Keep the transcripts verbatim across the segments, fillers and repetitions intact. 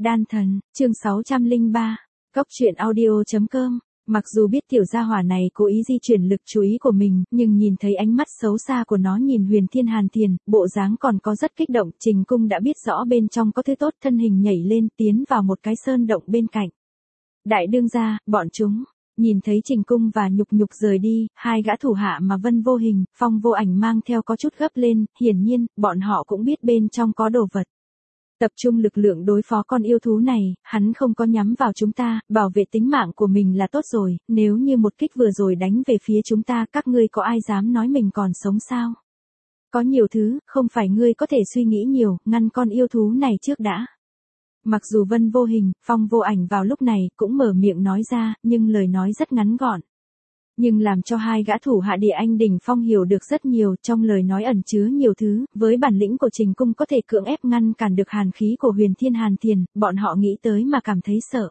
Đan thần, chương sáu trăm lẻ ba, cốc truyện audio chấm com. Mặc dù biết tiểu gia hỏa này cố ý di chuyển lực chú ý của mình, nhưng nhìn thấy ánh mắt xấu xa của nó nhìn Huyền Thiên Hàn Thiền, bộ dáng còn có rất kích động, Trình Cung đã biết rõ bên trong có thứ tốt, thân hình nhảy lên tiến vào một cái sơn động bên cạnh. Đại đương gia, bọn chúng, nhìn thấy Trình Cung và Nhục Nhục rời đi, hai gã thủ hạ mà Vân Vô Hình, Phong Vô Ảnh mang theo có chút gấp lên, hiển nhiên, bọn họ cũng biết bên trong có đồ vật. Tập trung lực lượng đối phó con yêu thú này, hắn không có nhắm vào chúng ta, bảo vệ tính mạng của mình là tốt rồi, nếu như một kích vừa rồi đánh về phía chúng ta, các ngươi có ai dám nói mình còn sống sao? Có nhiều thứ, không phải ngươi có thể suy nghĩ nhiều, ngăn con yêu thú này trước đã. Mặc dù Vân Vô Hình, Phong Vô Ảnh vào lúc này cũng mở miệng nói ra, nhưng lời nói rất ngắn gọn. Nhưng làm cho hai gã thủ hạ Địa Anh Đỉnh Phong hiểu được rất nhiều, trong lời nói ẩn chứa nhiều thứ, với bản lĩnh của Trình Cung có thể cưỡng ép ngăn cản được hàn khí của Huyền Thiên Hàn Thiền, bọn họ nghĩ tới mà cảm thấy sợ.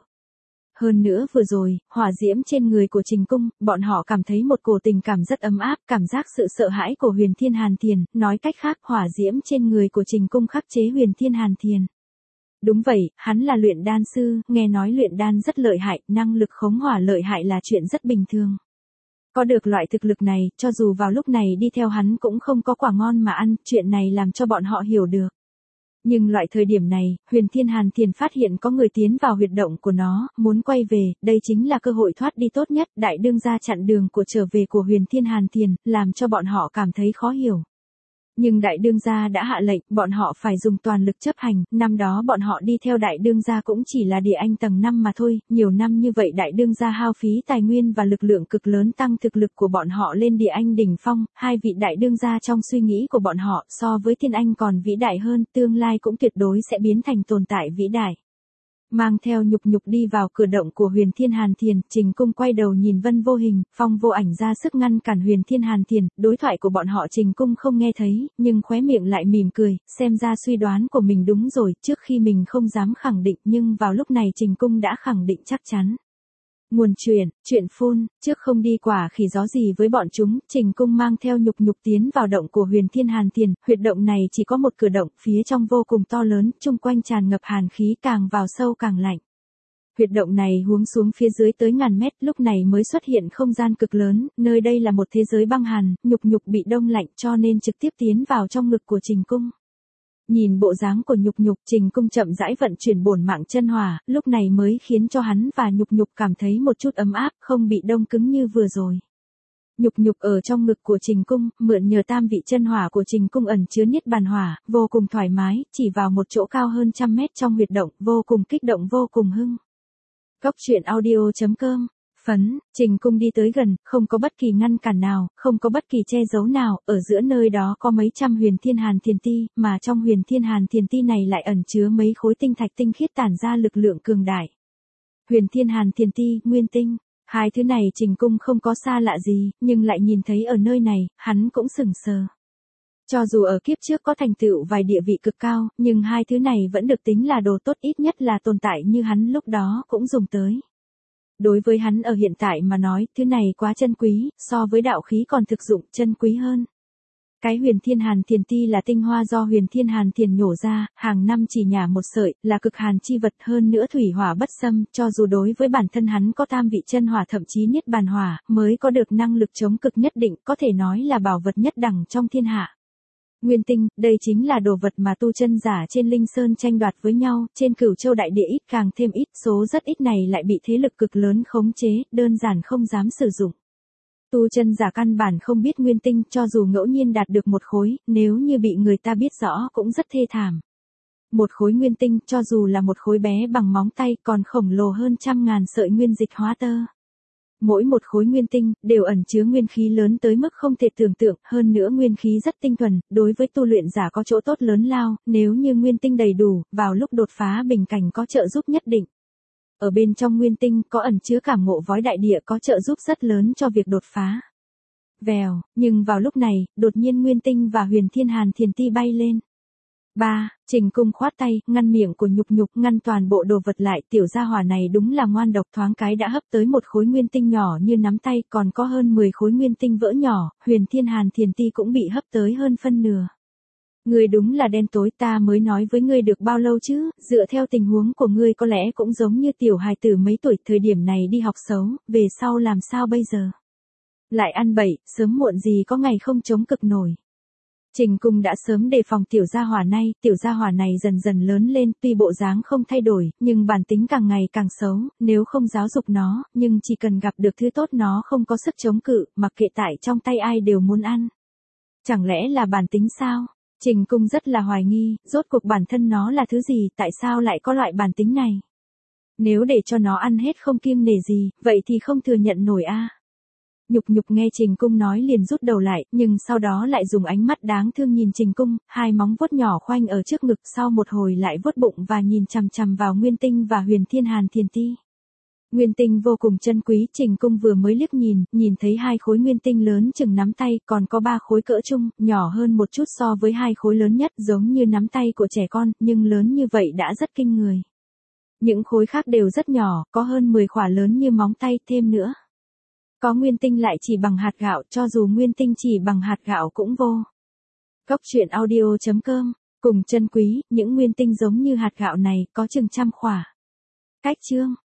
Hơn nữa vừa rồi, hỏa diễm trên người của Trình Cung, bọn họ cảm thấy một cổ tình cảm rất ấm áp, cảm giác sự sợ hãi của Huyền Thiên Hàn Thiền, nói cách khác hỏa diễm trên người của Trình Cung khắc chế Huyền Thiên Hàn Thiền. Đúng vậy, hắn là luyện đan sư, nghe nói luyện đan rất lợi hại, năng lực khống hỏa lợi hại là chuyện rất bình thường. Có được loại thực lực này, cho dù vào lúc này đi theo hắn cũng không có quả ngon mà ăn, chuyện này làm cho bọn họ hiểu được. Nhưng loại thời điểm này, Huyền Thiên Hàn Thiền phát hiện có người tiến vào huyệt động của nó, muốn quay về, đây chính là cơ hội thoát đi tốt nhất, đại đương gia chặn đường của trở về của Huyền Thiên Hàn Thiền, làm cho bọn họ cảm thấy khó hiểu. Nhưng đại đương gia đã hạ lệnh, bọn họ phải dùng toàn lực chấp hành, năm đó bọn họ đi theo đại đương gia cũng chỉ là Địa Anh tầng năm mà thôi, nhiều năm như vậy đại đương gia hao phí tài nguyên và lực lượng cực lớn tăng thực lực của bọn họ lên Địa Anh đỉnh phong, hai vị đại đương gia trong suy nghĩ của bọn họ so với Thiên Anh còn vĩ đại hơn, tương lai cũng tuyệt đối sẽ biến thành tồn tại vĩ đại. Mang theo Nhục Nhục đi vào cửa động của Huyền Thiên Hàn Thiền, Trình Cung quay đầu nhìn Vân Vô Hình, Phong Vô Ảnh ra sức ngăn cản Huyền Thiên Hàn Thiền, đối thoại của bọn họ Trình Cung không nghe thấy, nhưng khóe miệng lại mỉm cười, xem ra suy đoán của mình đúng rồi, trước khi mình không dám khẳng định nhưng vào lúc này Trình Cung đã khẳng định chắc chắn. Nguồn truyền, chuyện phun, trước không đi quả khỉ gió gì với bọn chúng, Trình Cung mang theo Nhục Nhục tiến vào động của Huyền Thiên Hàn Thiền, huyệt động này chỉ có một cửa động, phía trong vô cùng to lớn, chung quanh tràn ngập hàn khí càng vào sâu càng lạnh. Huyệt động này huống xuống phía dưới tới ngàn mét, lúc này mới xuất hiện không gian cực lớn, nơi đây là một thế giới băng hàn, Nhục Nhục bị đông lạnh cho nên trực tiếp tiến vào trong ngực của Trình Cung. Nhìn bộ dáng của Nhục Nhục, Trình Cung chậm rãi vận chuyển bổn mạng chân hỏa, lúc này mới khiến cho hắn và Nhục Nhục cảm thấy một chút ấm áp, không bị đông cứng như vừa rồi. Nhục Nhục ở trong ngực của Trình Cung, mượn nhờ tam vị chân hỏa của Trình Cung ẩn chứa niết bàn hỏa, vô cùng thoải mái, chỉ vào một chỗ cao hơn trăm mét trong huyệt động, vô cùng kích động vô cùng hưng. Cốc truyện audio chấm com. Phấn, Trình Cung đi tới gần, không có bất kỳ ngăn cản nào, không có bất kỳ che giấu nào, ở giữa nơi đó có mấy trăm Huyền Thiên Hàn Thiền Ti, mà trong Huyền Thiên Hàn Thiền Ti này lại ẩn chứa mấy khối tinh thạch tinh khiết tản ra lực lượng cường đại. Huyền Thiên Hàn Thiền Ti, Nguyên Tinh, hai thứ này Trình Cung không có xa lạ gì, nhưng lại nhìn thấy ở nơi này, hắn cũng sửng sờ. Cho dù ở kiếp trước có thành tựu vài địa vị cực cao, nhưng hai thứ này vẫn được tính là đồ tốt, ít nhất là tồn tại như hắn lúc đó cũng dùng tới. Đối với hắn ở hiện tại mà nói, thứ này quá chân quý, so với đạo khí còn thực dụng, chân quý hơn. Cái Huyền Thiên Hàn Thiền Ti là tinh hoa do Huyền Thiên Hàn Thiền nhổ ra, hàng năm chỉ nhả một sợi, là cực hàn chi vật, hơn nữa thủy hỏa bất xâm, cho dù đối với bản thân hắn có tam vị chân hỏa thậm chí niết bàn hỏa, mới có được năng lực chống cực nhất định, có thể nói là bảo vật nhất đẳng trong thiên hạ. Nguyên tinh, đây chính là đồ vật mà tu chân giả trên Linh Sơn tranh đoạt với nhau, trên Cửu Châu đại địa ít càng thêm ít, số rất ít này lại bị thế lực cực lớn khống chế, đơn giản không dám sử dụng. Tu chân giả căn bản không biết nguyên tinh, cho dù ngẫu nhiên đạt được một khối, nếu như bị người ta biết rõ cũng rất thê thảm. Một khối nguyên tinh, cho dù là một khối bé bằng móng tay, còn khổng lồ hơn trăm ngàn sợi nguyên dịch hóa tơ. Mỗi một khối nguyên tinh, đều ẩn chứa nguyên khí lớn tới mức không thể tưởng tượng, hơn nữa nguyên khí rất tinh thuần, đối với tu luyện giả có chỗ tốt lớn lao, nếu như nguyên tinh đầy đủ, vào lúc đột phá bình cảnh có trợ giúp nhất định. Ở bên trong nguyên tinh có ẩn chứa cảm ngộ vói đại địa có trợ giúp rất lớn cho việc đột phá. Vèo, nhưng vào lúc này, đột nhiên nguyên tinh và Huyền Thiên Hàn Thiền Ti bay lên. ba. Trình Cung khoát tay, ngăn miệng của Nhục Nhục, ngăn toàn bộ đồ vật lại, tiểu gia hỏa này đúng là ngoan độc, thoáng cái đã hấp tới một khối nguyên tinh nhỏ như nắm tay, còn có hơn mười khối nguyên tinh vỡ nhỏ, Huyền Thiên Hàn Thiền Ti cũng bị hấp tới hơn phân nửa. Ngươi đúng là đen tối, ta mới nói với ngươi được bao lâu chứ, dựa theo tình huống của ngươi có lẽ cũng giống như tiểu hài tử mấy tuổi, thời điểm này đi học xấu, về sau làm sao bây giờ? Lại ăn bậy, sớm muộn gì có ngày không chống cực nổi. Trình Cung đã sớm đề phòng tiểu gia hỏa này, tiểu gia hỏa này dần dần lớn lên, tuy bộ dáng không thay đổi, nhưng bản tính càng ngày càng xấu, nếu không giáo dục nó, nhưng chỉ cần gặp được thứ tốt nó không có sức chống cự, mặc kệ tại trong tay ai đều muốn ăn. Chẳng lẽ là bản tính sao? Trình Cung rất là hoài nghi, rốt cuộc bản thân nó là thứ gì, tại sao lại có loại bản tính này? Nếu để cho nó ăn hết không kiêng nể gì, vậy thì không thừa nhận nổi a. Nhục Nhục nghe Trình Cung nói liền rút đầu lại, nhưng sau đó lại dùng ánh mắt đáng thương nhìn Trình Cung, hai móng vuốt nhỏ khoanh ở trước ngực, sau một hồi lại vuốt bụng và nhìn chằm chằm vào Nguyên Tinh và Huyền Thiên Hàn Thiền Ti. Nguyên Tinh vô cùng chân quý, Trình Cung vừa mới liếc nhìn, nhìn thấy hai khối nguyên tinh lớn chừng nắm tay, còn có ba khối cỡ chung, nhỏ hơn một chút so với hai khối lớn nhất, giống như nắm tay của trẻ con, nhưng lớn như vậy đã rất kinh người. Những khối khác đều rất nhỏ, có hơn mười khỏa lớn như móng tay, thêm nữa. Có nguyên tinh lại chỉ bằng hạt gạo, cho dù nguyên tinh chỉ bằng hạt gạo cũng vô. Cốc truyện audio chấm com, cùng chân quý, những nguyên tinh giống như hạt gạo này, có chừng trăm khỏa. Cách chương.